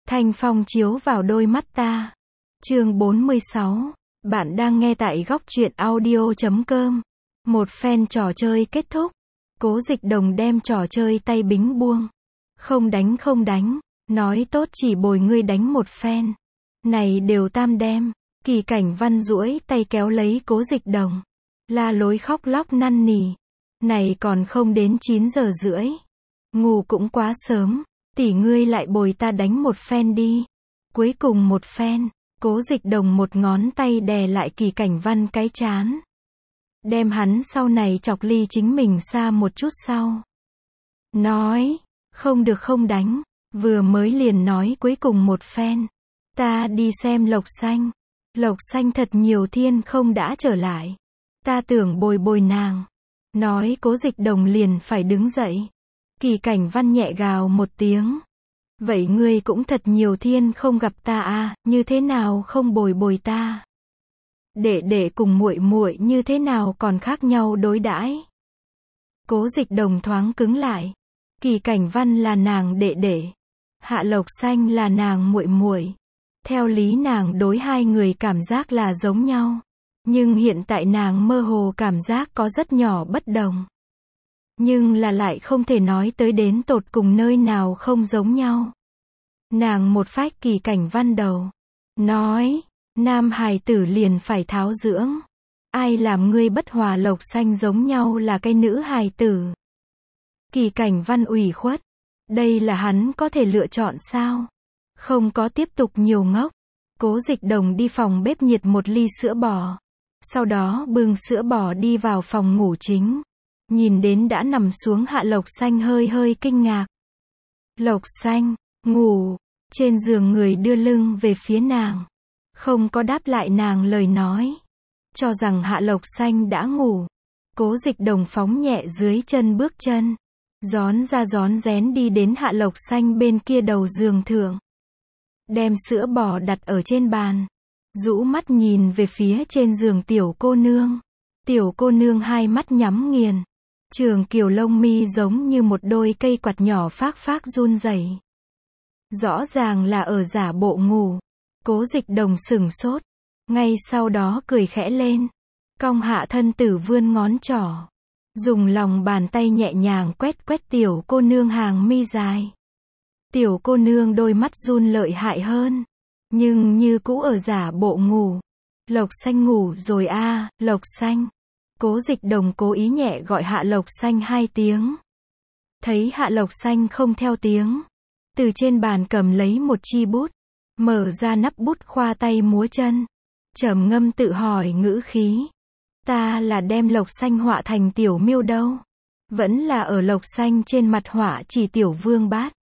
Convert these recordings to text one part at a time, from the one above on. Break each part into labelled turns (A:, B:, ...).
A: Thanh phong chiếu vào đôi mắt ta. Chương 46. Bạn đang nghe tại góc truyện audio.com. Một phen trò chơi kết thúc. Cố Dịch Đồng đem trò chơi tay bính buông. Không đánh không đánh. Nói tốt chỉ bồi ngươi đánh một phen. Này đều tam đem. Kỳ Cảnh Văn duỗi tay kéo lấy Cố Dịch Đồng. La lối khóc lóc năn nỉ. Này còn không đến 9 giờ rưỡi. Ngủ cũng quá sớm. Tỷ ngươi lại bồi ta đánh một phen đi. Cuối cùng một phen. Cố Dịch Đồng một ngón tay đè lại Kỳ Cảnh Văn cái trán. Đem hắn sau này chọc ly chính mình xa một chút sau. Nói. Không được không đánh. Vừa mới liền nói cuối cùng một phen. Ta đi xem Lộc Xanh. Lộc Xanh thật nhiều thiên không đã trở lại. Ta tưởng bồi bồi nàng. Nói Cố Dịch Đồng liền phải đứng dậy. Kỳ Cảnh Văn nhẹ gào một tiếng. Vậy ngươi cũng thật nhiều thiên không gặp ta à, như thế nào không bồi bồi ta? Đệ cùng muội muội như thế nào còn khác nhau đối đãi? Cố Dịch Đồng thoáng cứng lại. Kỳ Cảnh Văn là nàng đệ. Hạ Lộc Xanh là nàng muội muội. Theo lý nàng đối hai người cảm giác là giống nhau. Nhưng hiện tại nàng mơ hồ cảm giác có rất nhỏ bất đồng. Nhưng là lại không thể nói tới đến tột cùng nơi nào không giống nhau. Nàng một phách Kỳ Cảnh Văn đầu. Nói, nam hài tử liền phải tháo dưỡng. Ai làm ngươi bất hòa Lộc Xanh giống nhau là cái nữ hài tử. Kỳ Cảnh Văn ủy khuất. Đây là hắn có thể lựa chọn sao? Không có tiếp tục nhiều ngốc. Cố Dịch Đồng đi phòng bếp nhiệt một ly sữa bò. Sau đó bưng sữa bò đi vào phòng ngủ chính. Nhìn đến đã nằm xuống Hạ Lộc Xanh hơi kinh ngạc. Lộc Xanh, ngủ. Trên giường người đưa lưng về phía nàng. Không có đáp lại nàng lời nói. Cho rằng Hạ Lộc Xanh đã ngủ. Cố Dịch Đồng phóng nhẹ dưới chân bước chân. Rón ra rón rén đi đến Hạ Lộc Xanh bên kia đầu giường thượng. Đem sữa bò đặt ở trên bàn. Rũ mắt nhìn về phía trên giường tiểu cô nương. Tiểu cô nương hai mắt nhắm nghiền. Trường kiều lông mi giống như một đôi cây quạt nhỏ phác run rẩy. Rõ ràng là ở giả bộ ngủ. Cố Dịch Đồng sửng sốt. Ngay sau đó cười khẽ lên. Cong hạ thân tử vươn ngón trỏ. Dùng lòng bàn tay nhẹ nhàng quét tiểu cô nương hàng mi dài. Tiểu cô nương đôi mắt run lợi hại hơn. Nhưng như cũ ở giả bộ ngủ. Lộc Xanh ngủ rồi a, Lộc Xanh. Cố Dịch Đồng cố ý nhẹ gọi Hạ Lộc Xanh 2 tiếng. Thấy Hạ Lộc Xanh không theo tiếng. Từ trên bàn cầm lấy một chi bút. Mở ra nắp bút khoa tay múa chân. Trầm ngâm tự hỏi ngữ khí. Ta là đem Lộc Xanh họa thành tiểu miêu đâu. Vẫn là ở Lộc Xanh trên mặt họa chỉ tiểu vương bát.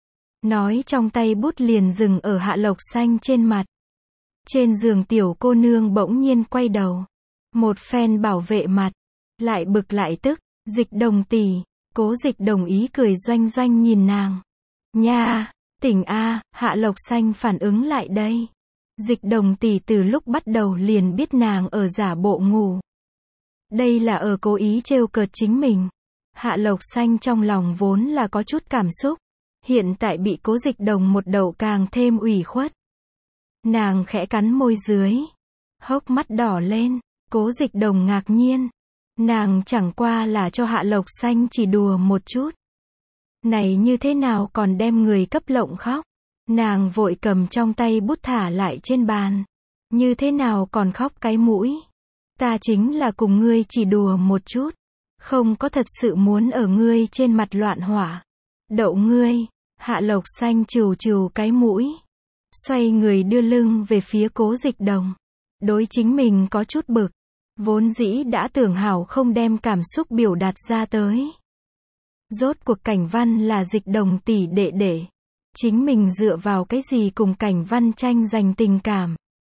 A: Nói trong tay bút liền dừng ở Hạ Lộc Xanh trên mặt. Trên giường tiểu cô nương bỗng nhiên quay đầu. Một phen bảo vệ mặt. Lại bực lại tức. Dịch Đồng tỷ. Cố Dịch Đồng ý cười doanh nhìn nàng. Nha, tỉnh a. Hạ Lộc Xanh phản ứng lại đây. Dịch Đồng tỷ từ lúc bắt đầu liền biết nàng ở giả bộ ngủ. Đây là ở cố ý trêu cợt chính mình. Hạ Lộc Xanh trong lòng vốn là có chút cảm xúc. Hiện tại bị Cố Dịch Đồng một đầu càng thêm ủy khuất. Nàng khẽ cắn môi dưới. Hốc mắt đỏ lên. Cố Dịch Đồng ngạc nhiên. Nàng chẳng qua là cho Hạ Lộc Xanh chỉ đùa một chút. Này như thế nào còn đem người cấp lộng khóc. Nàng vội cầm trong tay bút thả lại trên bàn. Như thế nào còn khóc cái mũi. Ta chính là cùng ngươi chỉ đùa một chút. Không có thật sự muốn ở ngươi trên mặt loạn hỏa. Đậu ngươi. Hạ Lộc Xanh trừ cái mũi. Xoay người đưa lưng về phía Cố Dịch Đồng. Đối chính mình có chút bực. Vốn dĩ đã tưởng hảo không đem cảm xúc biểu đạt ra tới. Rốt cuộc Cảnh Văn là Dịch Đồng tỷ đệ. Chính mình dựa vào cái gì cùng Cảnh Văn tranh giành tình cảm.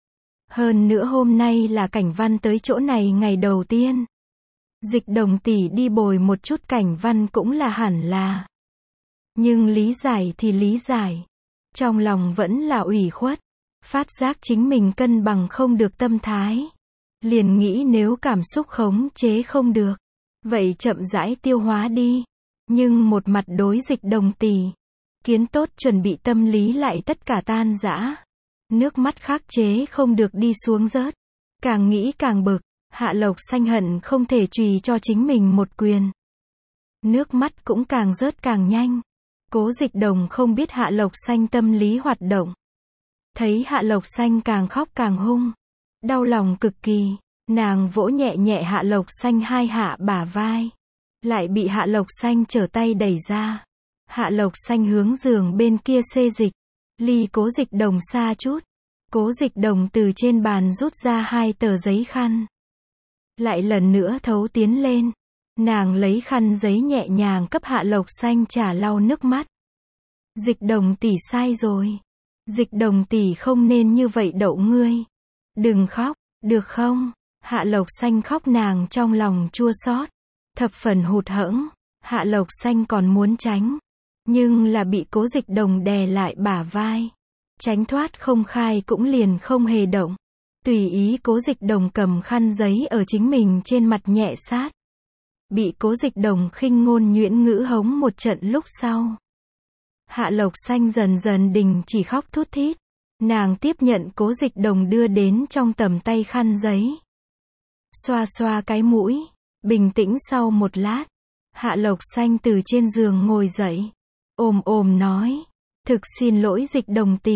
A: Hơn nữa hôm nay là Cảnh Văn tới chỗ này ngày đầu tiên. Dịch Đồng tỷ đi bồi một chút Cảnh Văn cũng là hẳn là. Nhưng lý giải thì lý giải. Trong lòng vẫn là ủy khuất. Phát giác chính mình cân bằng không được tâm thái. Liền nghĩ nếu cảm xúc khống chế không được. Vậy chậm rãi tiêu hóa đi. Nhưng một mặt đối Dịch Đồng tỷ. Kiến tốt chuẩn bị tâm lý lại tất cả tan rã. Nước mắt khắc chế không được đi xuống rớt. Càng nghĩ càng bực, Hạ Lộc Xanh hận không thể chùy cho chính mình một quyền. Nước mắt cũng càng rớt càng nhanh. Cố Dịch Đồng không biết Hạ Lộc Xanh tâm lý hoạt động. Thấy Hạ Lộc Xanh càng khóc càng hung. Đau lòng cực kỳ, nàng vỗ nhẹ nhẹ Hạ Lộc Xanh hai hạ bả vai. Lại bị Hạ Lộc Xanh trở tay đẩy ra. Hạ Lộc Xanh hướng giường bên kia xê dịch. Ly Cố Dịch Đồng xa chút. Cố Dịch Đồng từ trên bàn rút ra 2 tờ giấy khăn. Lại lần nữa thấu tiến lên. Nàng lấy khăn giấy nhẹ nhàng cấp Hạ Lộc Xanh trả lau nước mắt. Dịch Đồng tỷ sai rồi. Dịch Đồng tỷ không nên như vậy đậu ngươi. Đừng khóc, được không? Hạ Lộc Xanh khóc nàng trong lòng chua xót, thập phần hụt hẫng. Hạ Lộc Xanh còn muốn tránh, nhưng là bị Cố Dịch Đồng đè lại bả vai. Tránh thoát không khai cũng liền không hề động. Tùy ý Cố Dịch Đồng cầm khăn giấy ở chính mình trên mặt nhẹ sát. Bị Cố Dịch Đồng khinh ngôn nhuyễn ngữ hống một trận lúc sau. Hạ Lộc Xanh dần dần đình chỉ khóc thút thít. Nàng tiếp nhận Cố Dịch Đồng đưa đến trong tầm tay khăn giấy. Xoa xoa cái mũi. Bình tĩnh sau một lát. Hạ Lộc Xanh từ trên giường ngồi dậy. Ồm nói. Thực xin lỗi Dịch Đồng tỷ.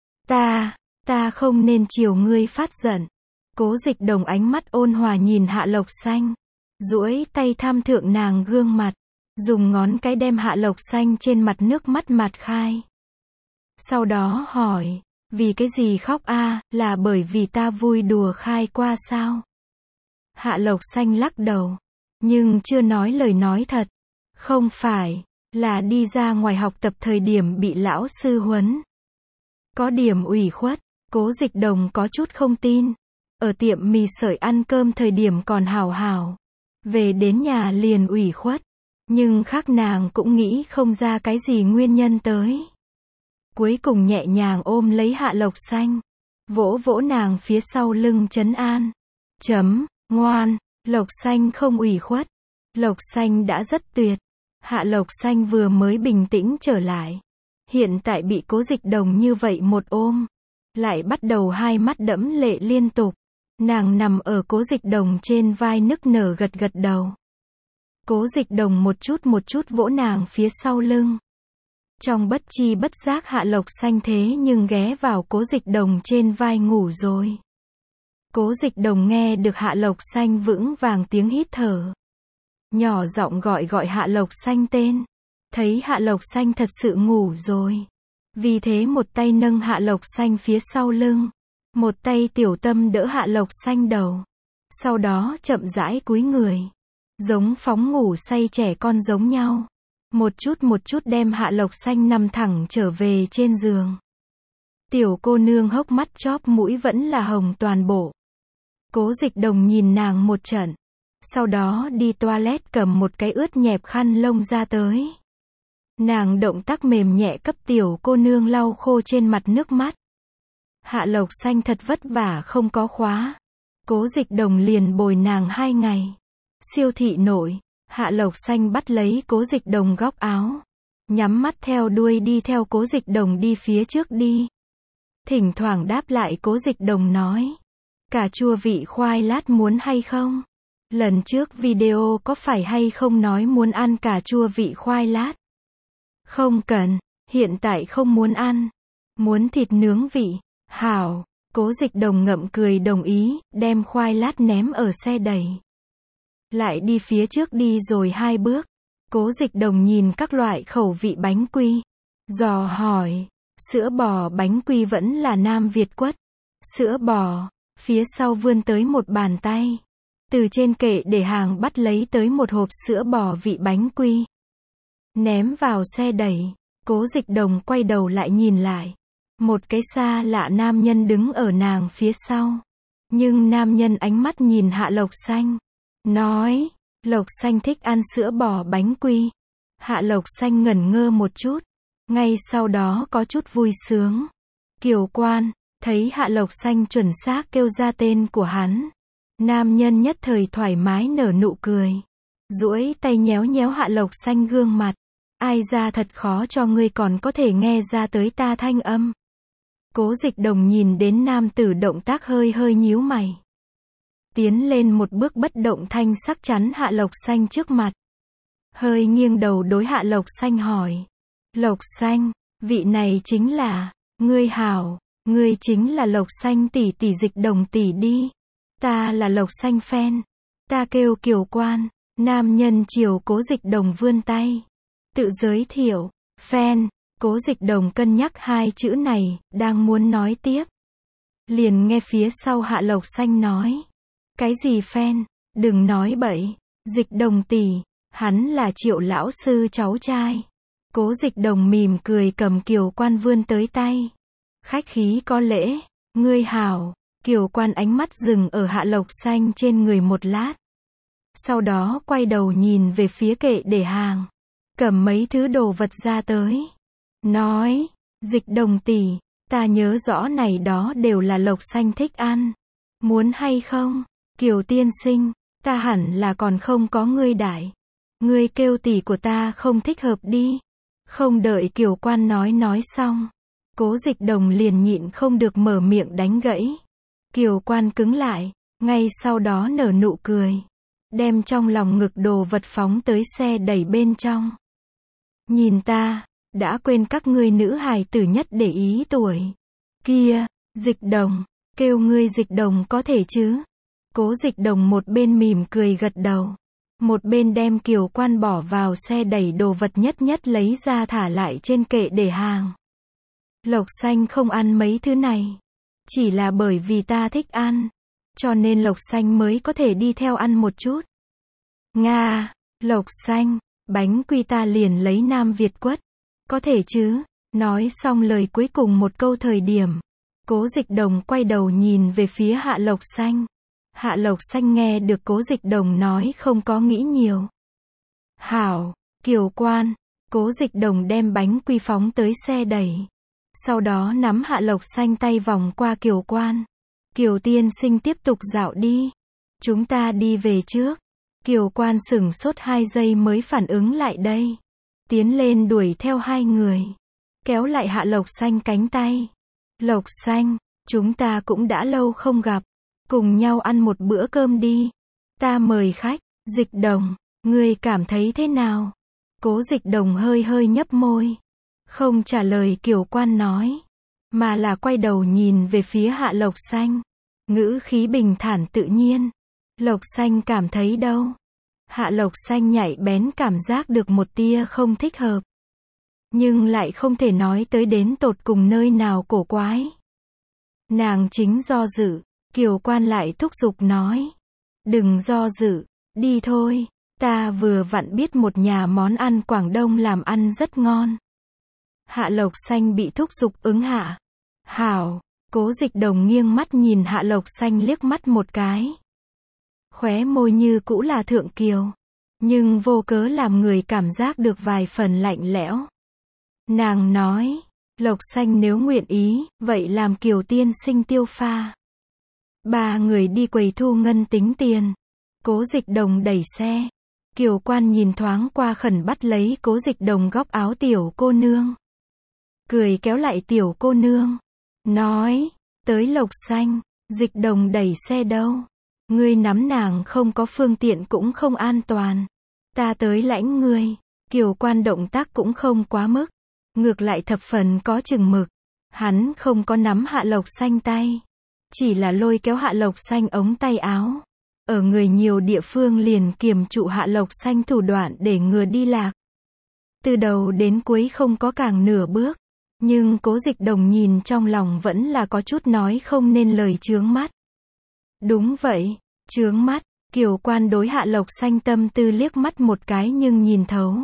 A: Ta không nên chiều ngươi phát giận. Cố Dịch Đồng ánh mắt ôn hòa nhìn Hạ Lộc Xanh. Duỗi tay tham thượng nàng gương mặt. Dùng ngón cái đem Hạ Lộc Xanh trên mặt nước mắt mặt khai. Sau đó hỏi. Vì cái gì khóc a? Là bởi vì ta vui đùa khai qua sao? Hạ Lộc Xanh lắc đầu. Nhưng chưa nói lời nói thật. Không phải. Là đi ra ngoài học tập thời điểm bị lão sư huấn. Có điểm ủy khuất. Cố Dịch Đồng có chút không tin. Ở tiệm mì sợi ăn cơm thời điểm còn hào hào. Về đến nhà liền ủy khuất. Nhưng khác nàng cũng nghĩ không ra cái gì nguyên nhân tới. Cuối cùng nhẹ nhàng ôm lấy Hạ Lộc Xanh. Vỗ vỗ nàng phía sau lưng trấn an. Ngoan, Lộc Xanh không ủy khuất. Lộc Xanh đã rất tuyệt. Hạ Lộc Xanh vừa mới bình tĩnh trở lại. Hiện tại bị Cố Dịch Đồng như vậy một ôm. Lại bắt đầu hai mắt đẫm lệ liên tục. Nàng nằm ở Cố Dịch Đồng trên vai nức nở gật gật đầu. Cố Dịch Đồng một chút vỗ nàng phía sau lưng. Trong bất chi bất giác Hạ Lộc Xanh thế nhưng ghé vào Cố Dịch Đồng trên vai ngủ rồi. Cố Dịch Đồng nghe được Hạ Lộc Xanh vững vàng tiếng hít thở. Nhỏ giọng gọi Hạ Lộc Xanh tên. Thấy Hạ Lộc Xanh thật sự ngủ rồi. Vì thế một tay nâng Hạ Lộc Xanh phía sau lưng. Một tay tiểu tâm đỡ Hạ Lộc Xanh đầu. Sau đó chậm rãi cúi người. Giống phóng ngủ say trẻ con giống nhau. Một chút đem Hạ Lộc Xanh nằm thẳng trở về trên giường. Tiểu cô nương hốc mắt chóp mũi vẫn là hồng toàn bộ. Cố Dịch Đồng nhìn nàng một trận. Sau đó đi toilet cầm một cái ướt nhẹp khăn lông ra tới. Nàng động tác mềm nhẹ cấp tiểu cô nương lau khô trên mặt nước mắt. Hạ Lộc Xanh thật vất vả không có khóa. Cố Dịch Đồng liền bồi nàng 2 ngày. Siêu thị nội, Hạ Lộc Xanh bắt lấy Cố Dịch Đồng góc áo. Nhắm mắt theo đuôi đi theo Cố Dịch Đồng đi phía trước đi. Thỉnh thoảng đáp lại Cố Dịch Đồng nói. Cà chua vị khoai lát muốn hay không? Lần trước video có phải hay không nói muốn ăn cà chua vị khoai lát? Không cần, hiện tại không muốn ăn. Muốn thịt nướng vị. Hảo, Cố Dịch Đồng ngậm cười đồng ý, đem khoai lát ném ở xe đẩy. Lại đi phía trước đi rồi 2 bước. Cố Dịch Đồng nhìn các loại khẩu vị bánh quy. Dò hỏi, sữa bò bánh quy vẫn là Nam Việt quất. Sữa bò, phía sau vươn tới một bàn tay. Từ trên kệ để hàng bắt lấy tới một hộp sữa bò vị bánh quy. Ném vào xe đẩy. Cố Dịch Đồng quay đầu lại nhìn lại. Một cái xa lạ nam nhân đứng ở nàng phía sau. Nhưng nam nhân ánh mắt nhìn Hạ Lộc Xanh. Nói, Lộc Xanh thích ăn sữa bò bánh quy. Hạ Lộc Xanh ngẩn ngơ một chút. Ngay sau đó có chút vui sướng. Kiều Quan, thấy Hạ Lộc Xanh chuẩn xác kêu ra tên của hắn. Nam nhân nhất thời thoải mái nở nụ cười. Duỗi tay nhéo nhéo Hạ Lộc Xanh gương mặt. Ai ra thật khó cho ngươi còn có thể nghe ra tới ta thanh âm. Cố Dịch Đồng nhìn đến nam tử động tác hơi hơi nhíu mày. Tiến lên một bước bất động thanh sắc chắn Hạ Lộc Xanh trước mặt. Hơi nghiêng đầu đối Hạ Lộc Xanh hỏi. Lộc Xanh, vị này chính là, ngươi hảo, ngươi chính là Lộc Xanh tỷ tỷ Dịch Đồng tỷ đi. Ta là Lộc Xanh fan. Ta kêu Kiều Quan. Nam nhân chiều Cố Dịch Đồng vươn tay. Tự giới thiệu, fan. Cố Dịch Đồng cân nhắc hai chữ này, đang muốn nói tiếp. Liền nghe phía sau Hạ Lộc Xanh nói. Cái gì fan, đừng nói bậy, Dịch Đồng tỷ, hắn là Triệu lão sư cháu trai. Cố Dịch Đồng mỉm cười cầm Kiều Quan vươn tới tay. Khách khí có lễ, ngươi hảo. Kiều Quan ánh mắt dừng ở Hạ Lộc Xanh trên người một lát. Sau đó quay đầu nhìn về phía kệ để hàng. Cầm mấy thứ đồ vật ra tới. Nói, Dịch Đồng tỷ, ta nhớ rõ này đó đều là Lộc Xanh thích ăn. Muốn hay không? Kiều tiên sinh, ta hẳn là còn không có ngươi đại. Ngươi kêu tỷ của ta không thích hợp đi. Không đợi Kiều Quan nói xong. Cố Dịch Đồng liền nhịn không được mở miệng đánh gãy. Kiều Quan cứng lại, ngay sau đó nở nụ cười. Đem trong lòng ngực đồ vật phóng tới xe đẩy bên trong. Nhìn ta, đã quên các ngươi nữ hài tử nhất để ý tuổi. Kia, Dịch Đồng, kêu ngươi Dịch Đồng có thể chứ? Cố Dịch Đồng một bên mỉm cười gật đầu. Một bên đem Kiều Quan bỏ vào xe đẩy đồ vật nhất lấy ra thả lại trên kệ để hàng. Lộc Xanh không ăn mấy thứ này. Chỉ là bởi vì ta thích ăn. Cho nên Lộc Xanh mới có thể đi theo ăn một chút. Nga, Lộc Xanh, bánh quy ta liền lấy Nam Việt quất. Có thể chứ? Nói xong lời cuối cùng một câu thời điểm. Cố Dịch Đồng quay đầu nhìn về phía Hạ Lộc Xanh. Hạ Lộc Xanh nghe được Cố Dịch Đồng nói không có nghĩ nhiều. Hảo, Kiều Quan. Cố Dịch Đồng đem bánh quy phóng tới xe đẩy. Sau đó nắm Hạ Lộc Xanh tay vòng qua Kiều Quan. Kiều tiên sinh tiếp tục dạo đi. Chúng ta đi về trước. Kiều Quan sửng sốt 2 giây mới phản ứng lại đây. Tiến lên đuổi theo hai người. Kéo lại Hạ Lộc Xanh cánh tay. Lộc Xanh, chúng ta cũng đã lâu không gặp. Cùng nhau ăn một bữa cơm đi. Ta mời khách. Dịch Đồng, ngươi cảm thấy thế nào? Cố Dịch Đồng hơi nhấp môi. Không trả lời Kiều Quan nói. Mà là quay đầu nhìn về phía Hạ Lộc Xanh. Ngữ khí bình thản tự nhiên. Lộc Xanh cảm thấy đâu? Hạ Lộc Xanh nhạy bén cảm giác được một tia không thích hợp. Nhưng lại không thể nói tới đến tột cùng nơi nào cổ quái. Nàng chính do dự. Kiều Quan lại thúc giục nói. Đừng do dự, đi thôi. Ta vừa vặn biết một nhà món ăn Quảng Đông làm ăn rất ngon. Hạ Lộc Xanh bị thúc giục ứng hạ. Hảo. Cố Dịch Đồng nghiêng mắt nhìn Hạ Lộc Xanh liếc mắt một cái. Khóe môi như cũ là thượng kiều. Nhưng vô cớ làm người cảm giác được vài phần lạnh lẽo. Nàng nói. Lộc Xanh nếu nguyện ý, vậy làm Kiều tiên sinh tiêu pha. 3 người đi quầy thu ngân tính tiền. Cố Dịch Đồng đẩy xe. Kiều Quan nhìn thoáng qua khẩn bắt lấy Cố Dịch Đồng góc áo tiểu cô nương. Cười kéo lại tiểu cô nương. Nói, tới Lộc Xanh, Dịch Đồng đẩy xe đâu. Ngươi nắm nàng không có phương tiện cũng không an toàn. Ta tới lãnh ngươi. Kiều Quan động tác cũng không quá mức. Ngược lại thập phần có chừng mực. Hắn không có nắm Hạ Lộc Xanh tay. Chỉ là lôi kéo Hạ Lộc Xanh ống tay áo. Ở người nhiều địa phương liền kiềm trụ Hạ Lộc Xanh thủ đoạn để ngừa đi lạc. Từ đầu đến cuối không có càng nửa bước. Nhưng Cố Dịch Đồng nhìn trong lòng vẫn là có chút nói không nên lời chướng mắt. Đúng vậy, chướng mắt. Kiều Quan đối Hạ Lộc Xanh tâm tư liếc mắt một cái nhưng nhìn thấu.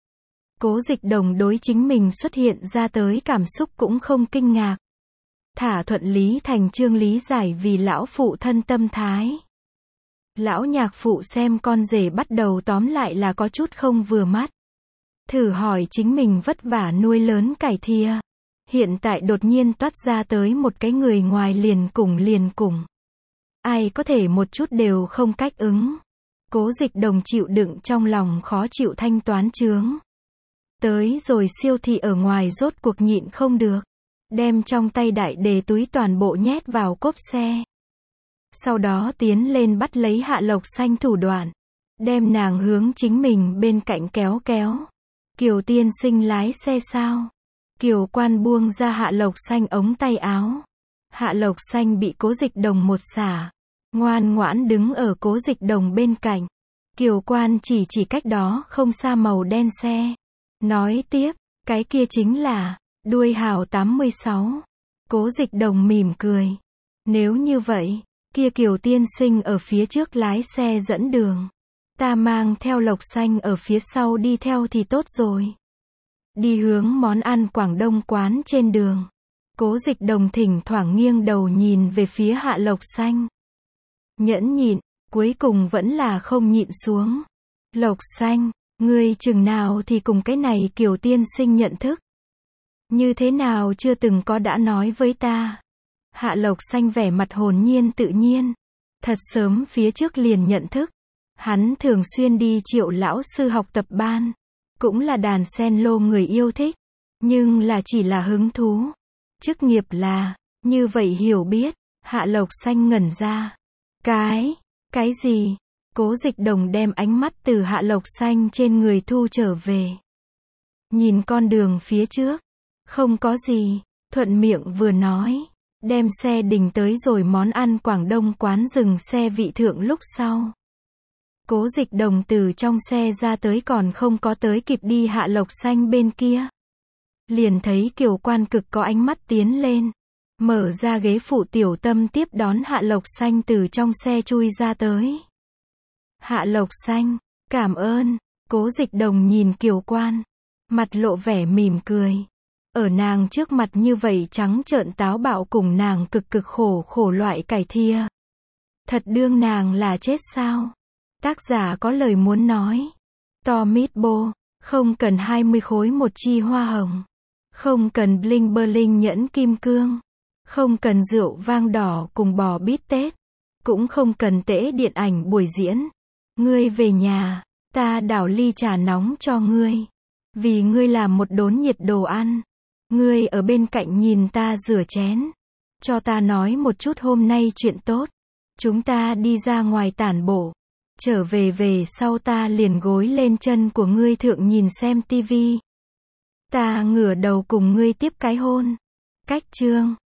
A: Cố Dịch Đồng đối chính mình xuất hiện ra tới cảm xúc cũng không kinh ngạc. Thả thuận lý thành chương lý giải vì lão phụ thân tâm thái. Lão nhạc phụ xem con rể bắt đầu tóm lại là có chút không vừa mắt. Thử hỏi chính mình vất vả nuôi lớn cải thìa. Hiện tại đột nhiên toát ra tới một cái người ngoài liền cùng. Ai có thể một chút đều không cách ứng. Cố Dịch Đồng chịu đựng trong lòng khó chịu thanh toán chướng. Tới rồi siêu thị ở ngoài rốt cuộc nhịn không được. Đem trong tay đại đề túi toàn bộ nhét vào cốp xe. Sau đó tiến lên bắt lấy Hạ Lộc Xanh thủ đoạn. Đem nàng hướng chính mình bên cạnh kéo kéo. Kiều tiên sinh lái xe sao? Kiều Quan buông ra Hạ Lộc Xanh ống tay áo. Hạ Lộc Xanh bị Cố Dịch Đồng một xả. Ngoan ngoãn đứng ở Cố Dịch Đồng bên cạnh. Kiều Quan chỉ cách đó không xa màu đen xe. Nói tiếp, cái kia chính là đuôi hào 86. Cố Dịch Đồng mỉm cười. Nếu như vậy, kia Kiều tiên sinh ở phía trước lái xe dẫn đường. Ta mang theo Lộc Xanh ở phía sau đi theo thì tốt rồi. Đi hướng món ăn Quảng Đông quán trên đường. Cố Dịch Đồng thỉnh thoảng nghiêng đầu nhìn về phía Hạ Lộc Xanh. Nhẫn nhịn, cuối cùng vẫn là không nhịn xuống. Lộc Xanh, ngươi chừng nào thì cùng cái này Kiều tiên sinh nhận thức? Như thế nào chưa từng có đã nói với ta? Hạ Lộc Xanh vẻ mặt hồn nhiên tự nhiên. Thật sớm phía trước liền nhận thức. Hắn thường xuyên đi Triệu lão sư học tập ban. Cũng là đàn sen lô người yêu thích. Nhưng là chỉ là hứng thú. Chức nghiệp là, như vậy hiểu biết. Hạ Lộc Xanh ngẩn ra. Cái gì? Cố Dịch Đồng đem ánh mắt từ Hạ Lộc Xanh trên người thu trở về. Nhìn con đường phía trước. Không có gì. Thuận miệng vừa nói. Đem xe đình tới rồi món ăn Quảng Đông quán dừng xe vị thượng lúc sau. Cố Dịch Đồng từ trong xe ra tới còn không có tới kịp đi Hạ Lộc Xanh bên kia. Liền thấy Kiều Quan cực có ánh mắt tiến lên. Mở ra ghế phụ tiểu tâm tiếp đón Hạ Lộc Xanh từ trong xe chui ra tới. Hạ Lộc Xanh, cảm ơn. Cố Dịch Đồng nhìn Kiều Quan. Mặt lộ vẻ mỉm cười. Ở nàng trước mặt như vậy trắng trợn táo bạo cùng nàng cực khổ loại cải thia. Thật đương nàng là chết sao? Tác giả có lời muốn nói. To mít bô, không cần 20 khối một chi hoa hồng. Không cần bling bling nhẫn kim cương. Không cần rượu vang đỏ cùng bò bít tết. Cũng không cần tễ điện ảnh buổi diễn. Ngươi về nhà, ta đảo ly trà nóng cho ngươi. Vì ngươi làm một đốn nhiệt đồ ăn. Ngươi ở bên cạnh nhìn ta rửa chén. Cho ta nói một chút hôm nay chuyện tốt. Chúng ta đi ra ngoài tản bộ. Trở về sau ta liền gối lên chân của ngươi thượng nhìn xem tivi. Ta ngửa đầu cùng ngươi tiếp cái hôn. Cách chương